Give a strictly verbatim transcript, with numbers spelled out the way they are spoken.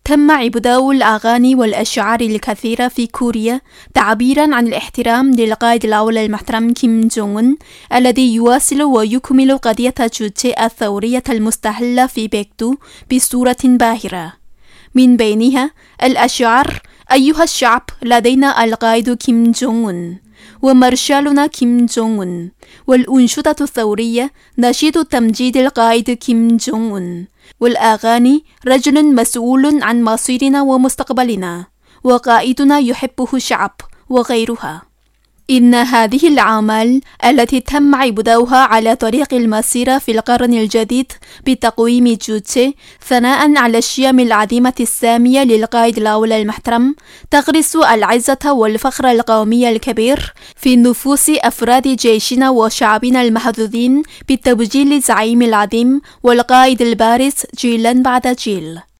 تم إبداء الأغاني والأشعار الكثيرة في كوريا تعبيرا عن الاحترام للقائد الأول المحترم كيم جونغ أون الذي يواصل ويكمل قضية جوتشي الثورية المستهلة في بيكدو بصورة باهرة. من بينها الأشعار أيها الشعب لدينا القائد كيم جونغ أون ومارشالنا كيم جونغ أون، والأنشودة الثورية نشيد تمجيد القائد كيم جونغ أون، والأغاني رجل مسؤول عن مصيرنا ومستقبلنا وقائدنا يحبه الشعب وغيرها. إن هذه الأعمال التي تم إبداؤها على طريق المسيرة في القرن الجديد بتقويم جوتشي ثناء على الشيم العظيمة السامية للقائد الأول المحترم تغرس العزة والفخر القومي الكبير في نفوس أفراد جيشنا وشعبنا المحظوظين بتبجيل الزعيم العظيم والقائد البارز جيلا بعد جيل.